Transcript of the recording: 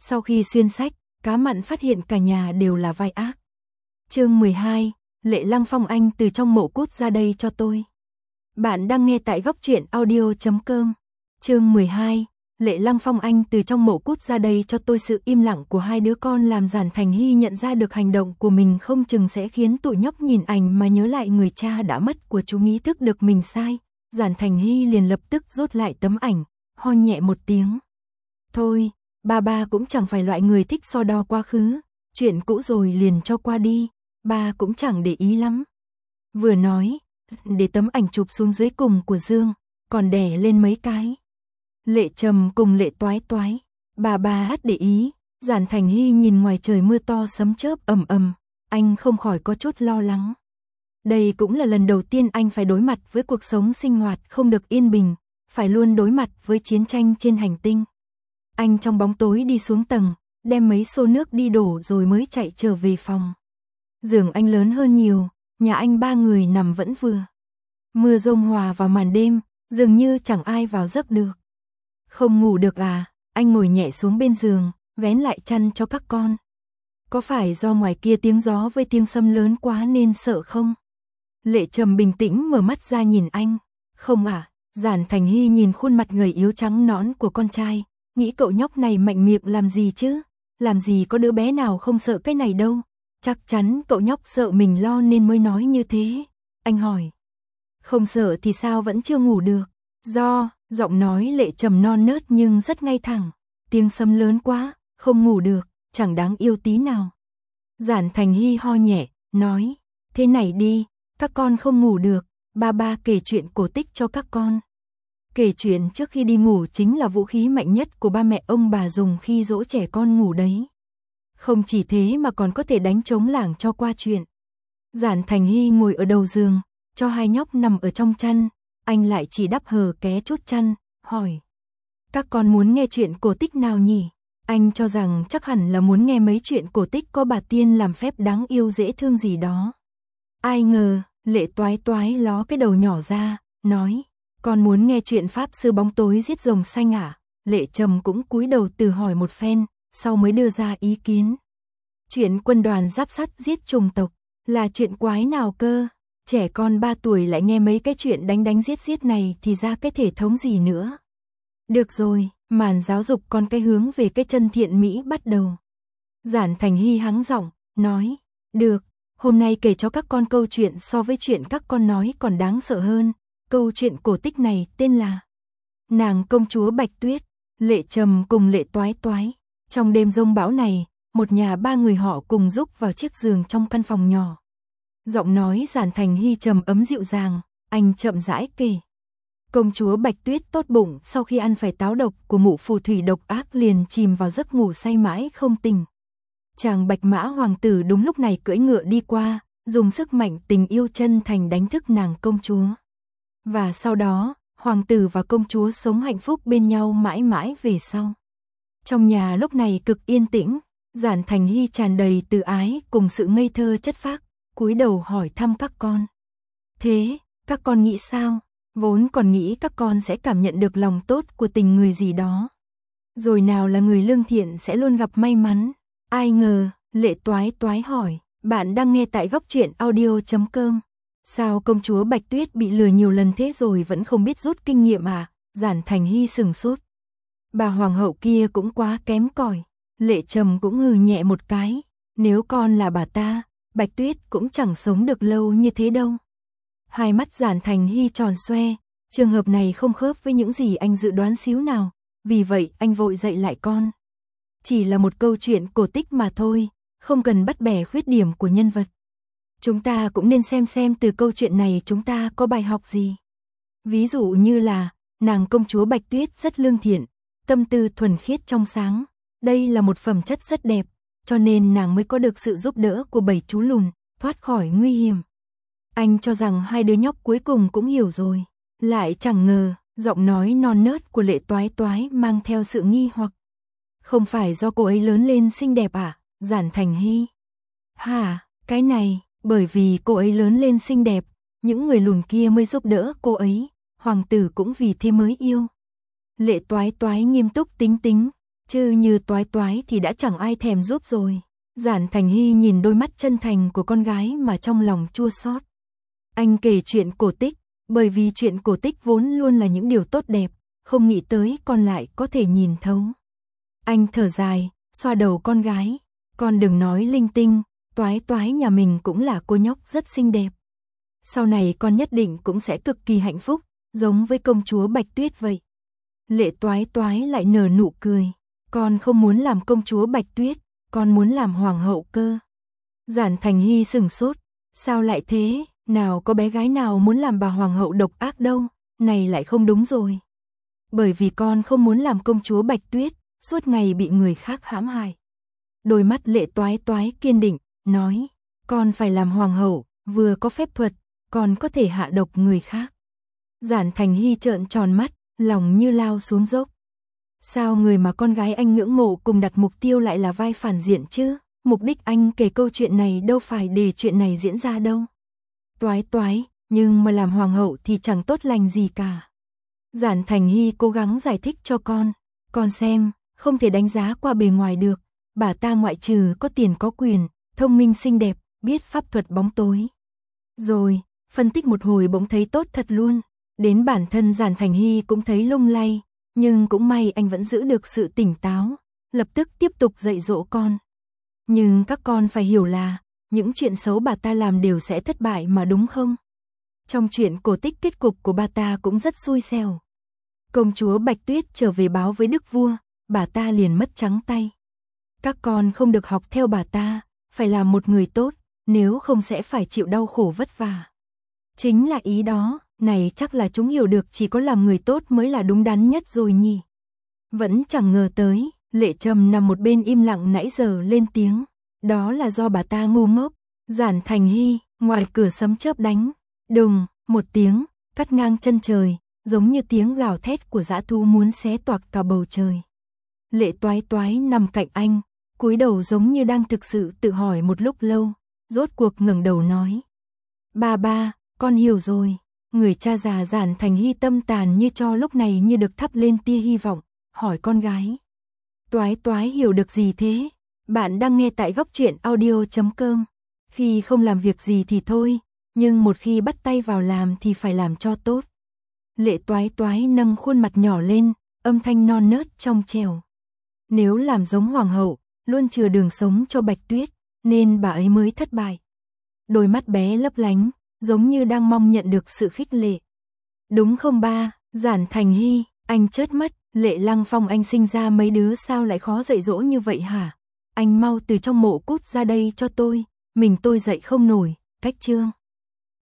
Sau khi xuyên sách, Cá Mặn phát hiện cả nhà đều là vai ác. Chương 12, Lệ Lăng Phong anh từ trong mộ cút ra đây cho tôi. Bạn đang nghe tại góc truyện audio.com. Chương 12, Lệ Lăng Phong anh từ trong mộ cút ra đây cho tôi. Sự im lặng của hai đứa con làm Giản Thành Hy nhận ra được hành động của mình không chừng sẽ khiến tụi nhóc nhìn ảnh mà nhớ lại người cha đã mất của chúng, ý thức được mình sai. Giản Thành Hy liền lập tức rút lại tấm ảnh, ho nhẹ một tiếng. Thôi, ba cũng chẳng phải loại người thích so đo quá khứ, chuyện cũ rồi liền cho qua đi, ba cũng chẳng để ý lắm. Vừa nói, để tấm ảnh chụp xuống dưới cùng của Dương, còn đè lên mấy cái. Lệ Trầm cùng Lệ Toái Toái, bà hát để ý. Giản Thành Hy nhìn ngoài trời mưa to sấm chớp ầm ầm, anh không khỏi có chút lo lắng. Đây cũng là lần đầu tiên anh phải đối mặt với cuộc sống sinh hoạt không được yên bình, phải luôn đối mặt với chiến tranh trên hành tinh. Anh trong bóng tối đi xuống tầng, đem mấy xô nước đi đổ rồi mới chạy trở về phòng. Giường anh lớn hơn nhiều, nhà anh 3 người nằm vẫn vừa. Mưa rông hòa vào màn đêm, dường như chẳng ai vào giấc được. Không ngủ được à? Anh ngồi nhẹ xuống bên giường, vén lại chăn cho các con. Có phải do ngoài kia tiếng gió với tiếng sấm lớn quá nên sợ không? Lệ Trầm bình tĩnh mở mắt ra nhìn anh. Không à? Giản Thành Hy nhìn khuôn mặt gầy yếu trắng nõn của con trai, nghĩ cậu nhóc này mạnh miệng làm gì chứ? Làm gì có đứa bé nào không sợ cái này đâu. Chắc chắn cậu nhóc sợ mình lo nên mới nói như thế. Anh hỏi. Không sợ thì sao vẫn chưa ngủ được? Giọng nói Lệ Trầm non nớt nhưng rất ngay thẳng. Tiếng sấm lớn quá, không ngủ được, chẳng đáng yêu tí nào. Giản Thành Hy ho nhẹ, nói. Thế này đi, các con không ngủ được, ba kể chuyện cổ tích cho các con. Kể chuyện trước khi đi ngủ chính là vũ khí mạnh nhất của ba mẹ ông bà dùng khi dỗ trẻ con ngủ đấy. Không chỉ thế mà còn có thể đánh trống lảng cho qua chuyện. Giản Thành Hy ngồi ở đầu giường, cho hai nhóc nằm ở trong chăn, anh lại chỉ đắp hờ ké chút chăn, hỏi. Các con muốn nghe chuyện cổ tích nào nhỉ? Anh cho rằng chắc hẳn là muốn nghe mấy chuyện cổ tích có bà tiên làm phép đáng yêu dễ thương gì đó. Ai ngờ, Lệ Toái Toái ló cái đầu nhỏ ra, nói. Con muốn nghe chuyện pháp sư bóng tối giết rồng xanh à? Lệ Trầm cũng cúi đầu từ hỏi một phen, sau mới đưa ra ý kiến. Chuyện quân đoàn giáp sắt giết chủng tộc, là chuyện quái nào cơ? Trẻ con 3 tuổi lại nghe mấy cái chuyện đánh giết này thì ra cái thể thống gì nữa. Được rồi, màn giáo dục con cái hướng về cái chân thiện mỹ bắt đầu. Giản Thành Hy hắng giọng, nói. Được, hôm nay kể cho các con câu chuyện so với chuyện các con nói còn đáng sợ hơn. Câu chuyện cổ tích này tên là Nàng công chúa Bạch Tuyết. Lệ Trầm cùng Lệ Toái Toái. Trong đêm giông bão này, một nhà 3 người họ cùng rúc vào chiếc giường trong căn phòng nhỏ. Giọng nói Giản Thành Hy trầm ấm dịu dàng, anh chậm rãi kể. Công chúa Bạch Tuyết tốt bụng sau khi ăn phải táo độc của mụ phù thủy độc ác liền chìm vào giấc ngủ say mãi không tỉnh. Chàng Bạch Mã hoàng tử đúng lúc này cưỡi ngựa đi qua, dùng sức mạnh tình yêu chân thành đánh thức nàng công chúa. Và sau đó, hoàng tử và công chúa sống hạnh phúc bên nhau mãi mãi về sau. Trong nhà lúc này cực yên tĩnh, Giản Thành Hy tràn đầy từ ái cùng sự ngây thơ chất phác, cúi đầu hỏi thăm các con. Thế, các con nghĩ sao? Vốn còn nghĩ các con sẽ cảm nhận được lòng tốt của tình người gì đó. Rồi nào là người lương thiện sẽ luôn gặp may mắn. Ai ngờ, Lệ Toái Toái hỏi, bạn đang nghe tại góc truyện audio.com. Sao công chúa Bạch Tuyết bị lừa nhiều lần thế rồi vẫn không biết rút kinh nghiệm à? Giản Thành Hy sừng sốt. Bà hoàng hậu kia cũng quá kém cỏi. Lệ Trầm cũng hừ nhẹ một cái. Nếu con là bà ta, Bạch Tuyết cũng chẳng sống được lâu như thế đâu. Hai mắt Giản Thành Hy tròn xoe. Trường hợp này không khớp với những gì anh dự đoán xíu nào. Vì vậy anh vội dạy lại con. Chỉ là một câu chuyện cổ tích mà thôi, không cần bắt bẻ khuyết điểm của nhân vật. Chúng ta cũng nên xem từ câu chuyện này chúng ta có bài học gì. Ví dụ như là, nàng công chúa Bạch Tuyết rất lương thiện, tâm tư thuần khiết trong sáng. Đây là một phẩm chất rất đẹp, cho nên nàng mới có được sự giúp đỡ của 7 chú lùn, thoát khỏi nguy hiểm. Anh cho rằng hai đứa nhóc cuối cùng cũng hiểu rồi. Lại chẳng ngờ, giọng nói non nớt của Lệ Toái Toái mang theo sự nghi hoặc. Không phải do cô ấy lớn lên xinh đẹp à? Giản Thành Hy. Hả, cái này, bởi vì cô ấy lớn lên xinh đẹp, những người lùn kia mới giúp đỡ cô ấy, hoàng tử cũng vì thế mới yêu. Lệ Toái Toái nghiêm túc tính, Chứ như Toái Toái thì đã chẳng ai thèm giúp rồi. Giản Thành Hy nhìn đôi mắt chân thành của con gái mà trong lòng chua xót. Anh kể chuyện cổ tích, bởi vì chuyện cổ tích vốn luôn là những điều tốt đẹp, không nghĩ tới con lại có thể nhìn thấu. Anh thở dài, xoa đầu con gái, con đừng nói linh tinh, Toái Toái nhà mình cũng là cô nhóc rất xinh đẹp. Sau này con nhất định cũng sẽ cực kỳ hạnh phúc, giống với công chúa Bạch Tuyết vậy. Lệ Toái Toái lại nở nụ cười, con không muốn làm công chúa Bạch Tuyết, con muốn làm hoàng hậu cơ. Giản Thành Hy sửng sốt, sao lại thế, nào có bé gái nào muốn làm bà hoàng hậu độc ác đâu, này lại không đúng rồi. Bởi vì con không muốn làm công chúa Bạch Tuyết, suốt ngày bị người khác hãm hại. Đôi mắt Lệ Toái Toái kiên định, nói, con phải làm hoàng hậu, vừa có phép thuật, còn có thể hạ độc người khác. Giản Thành Hy trợn tròn mắt, lòng như lao xuống dốc. Sao người mà con gái anh ngưỡng mộ cùng đặt mục tiêu lại là vai phản diện chứ? Mục đích anh kể câu chuyện này đâu phải để chuyện này diễn ra đâu. Toái Toái, nhưng mà làm hoàng hậu thì chẳng tốt lành gì cả. Giản Thành Hy cố gắng giải thích cho con xem, không thể đánh giá qua bề ngoài được, bà ta ngoại trừ có tiền có quyền, thông minh xinh đẹp, biết pháp thuật bóng tối. Rồi, phân tích một hồi bỗng thấy tốt thật luôn, đến bản thân Giản Thành Hy cũng thấy lung lay, nhưng cũng may anh vẫn giữ được sự tỉnh táo, lập tức tiếp tục dạy dỗ con. Nhưng các con phải hiểu là, những chuyện xấu bà ta làm đều sẽ thất bại mà đúng không? Trong chuyện cổ tích kết cục của bà ta cũng rất xui xẻo. Công chúa Bạch Tuyết trở về báo với đức vua, bà ta liền mất trắng tay. Các con không được học theo bà ta, phải làm một người tốt, nếu không sẽ phải chịu đau khổ vất vả. Chính là ý đó, này chắc là chúng hiểu được chỉ có làm người tốt mới là đúng đắn nhất rồi nhỉ. Vẫn chẳng ngờ tới, Lệ Trầm nằm một bên im lặng nãy giờ lên tiếng. Đó là do bà ta ngu ngốc. Giản Thành Hy, ngoài cửa sấm chớp đánh. Đùng, một tiếng, cắt ngang chân trời, giống như tiếng gào thét của dã thú muốn xé toạc cả bầu trời. Lệ Toái Toái nằm cạnh anh, cúi đầu giống như đang thực sự tự hỏi một lúc lâu, rốt cuộc ngẩng đầu nói. Ba, con hiểu rồi. Người cha già Giản Thành Hy tâm tàn như tro lúc này như được thắp lên tia hy vọng, hỏi con gái. Toái Toái hiểu được gì thế? Bạn đang nghe tại Góc Truyện Audio.com. Khi không làm việc gì thì thôi, nhưng một khi bắt tay vào làm thì phải làm cho tốt. Lệ Toái Toái nâng khuôn mặt nhỏ lên, âm thanh non nớt trong trẻo. Nếu làm giống hoàng hậu, luôn chừa đường sống cho Bạch Tuyết, nên bà ấy mới thất bại. Đôi mắt bé lấp lánh, giống như đang mong nhận được sự khích lệ. Đúng không ba? Giản Thành Hy, anh chớt mắt, Lệ Lăng Phong anh sinh ra mấy đứa sao lại khó dạy dỗ như vậy hả? Anh mau từ trong mộ cút ra đây cho tôi, mình tôi dạy không nổi, cách chương.